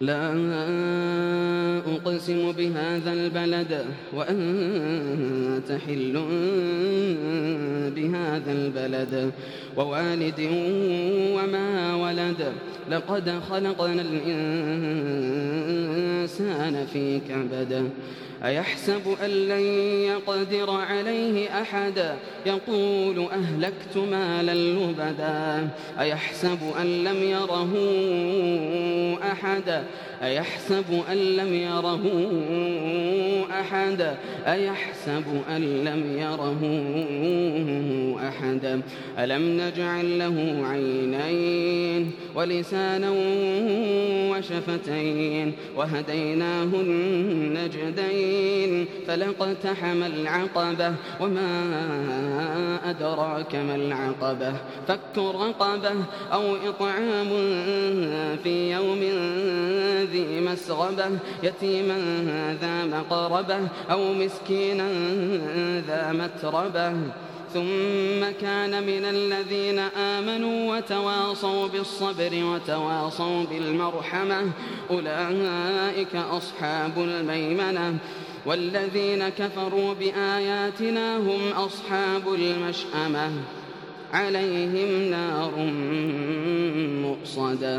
لا أقسم بهذا البلد وأنت حل بهذا البلد ووالد وما ولد لقد خلقنا الإنسان في كبد أيحسب أن لن يقدر عليه أحد يقول أهلكت مالا لبدا أيحسب أن لم يره أحد أيحسب أن لم يره أحد أيحسب أن لم يره أحد ألم نجعل له عينين ولسانا وشفتين وهديناه النجدين فلاقتحم العقبة وما أدراك ما العقبة فك رقبة أو إطعام في يوم ذي مسغبة يتيما ذا مقربة أو مسكينا ذا متربة ثم كان من الذين آمنوا وتواصوا بالصبر وتواصوا بالمرحمة أولئك أصحاب الميمنة والذين كفروا بآياتنا هم أصحاب المشأمة عليهم نار مؤصدة.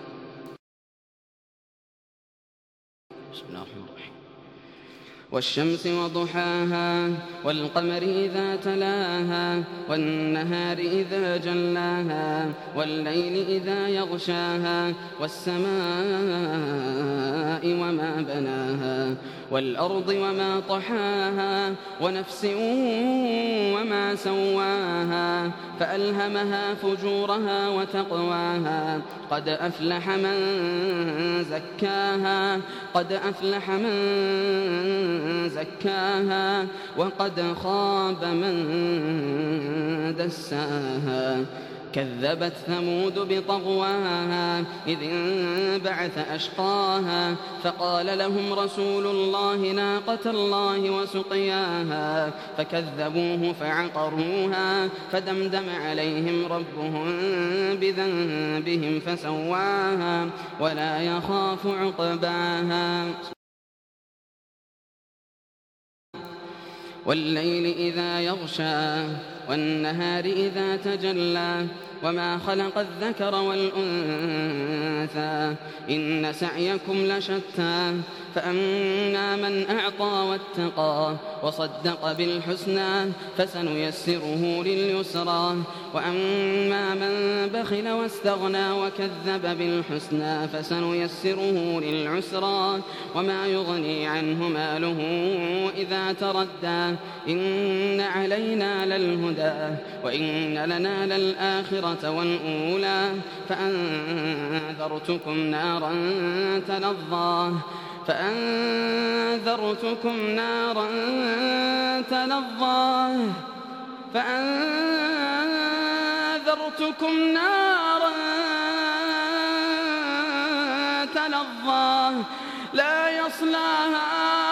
بسم الله الرحمن الرحيم. والشمس وضحاها والقمر إذا تلاها والنهار إذا جلاها والليل إذا يغشاها والسماء وما بناها والأرض وما طحاها ونفس وما سواها فألهمها فجورها وتقواها قد أفلح من زكاها قد أفلح من زكاها وقد خاب من دساها كذبت ثمود بطغواها إذ انبعث أشقاها فقال لهم رسول الله ناقة الله وسقياها فكذبوه فعقروها فدمدم عليهم ربهم بذنبهم فسواها ولا يخاف عقباها والليل إذا يغشى والنهار إذا تجلى وما خلق الذكر والأنثى إن سعيكم لشتى فأما من أعطى واتقى وصدق بالحسنى فسنيسره لليسرى وأما من بخل واستغنى وكذب بالحسنى فسنيسره للعسرى وما يغني عنه ماله إذا تردى إن علينا للهدى وإن لنا للآخرة والأولى فأنذرتكم نارا تلظى فأنذرتكم نارا تلظى لا يصلاها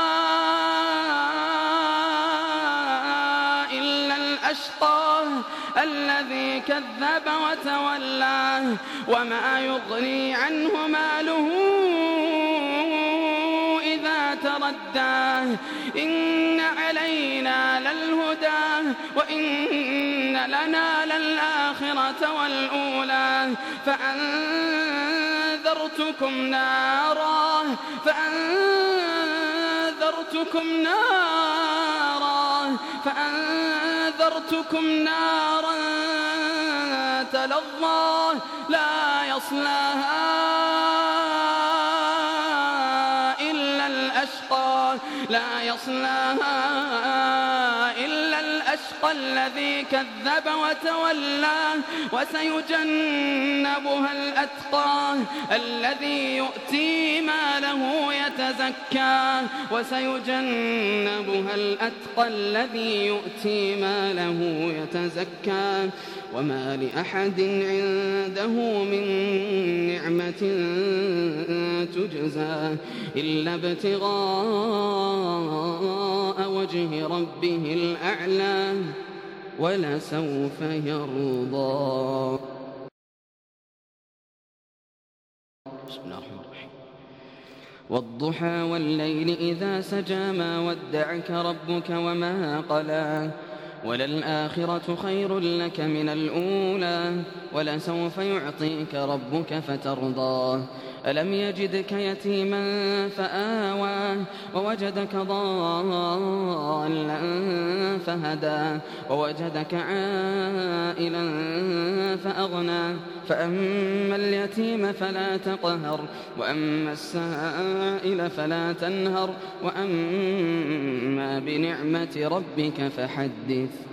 إلا الأشقى الذي كذب وتولى وما يغني عنه ماله إذا تردى إن علينا للهدى وإن لنا للآخرة والأولى فأنذرتكم نارا تلظى لا يصلاها إلا الأشقى الذي كذب وتولى وسيجنبها الأتقى الذي يؤتي ماله يتزكى وما لأحد عنده من نعمة تجزى إلا ابتغاء وجه ربه الأعلى ولسوف يرضى. بسم الله الرحمن الرحيم. والضحى والليل إذا سجى ما ودعك ربك وما قلى وللآخرة خير لك من الأولى ولسوف يعطيك ربك فترضى ألم يجدك يتيما فآوى ووجدك ضالا فهدى ووجدك عائلا فأغنى فأما اليتيم فلا تقهر وأما السائل فلا تنهر وأما بنعمة ربك فحدث